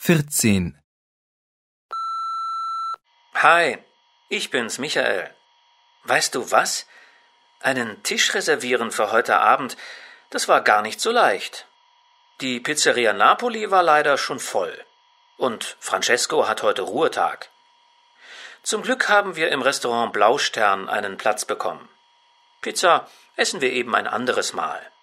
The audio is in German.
14. Hi, ich bin's, Michael. Weißt du was? Einen Tisch reservieren für heute Abend, das war gar nicht so leicht. Die Pizzeria Napoli war leider schon voll. Und Francesco hat heute Ruhetag. Zum Glück haben wir im Restaurant Blaustern einen Platz bekommen. Pizza essen wir eben ein anderes Mal.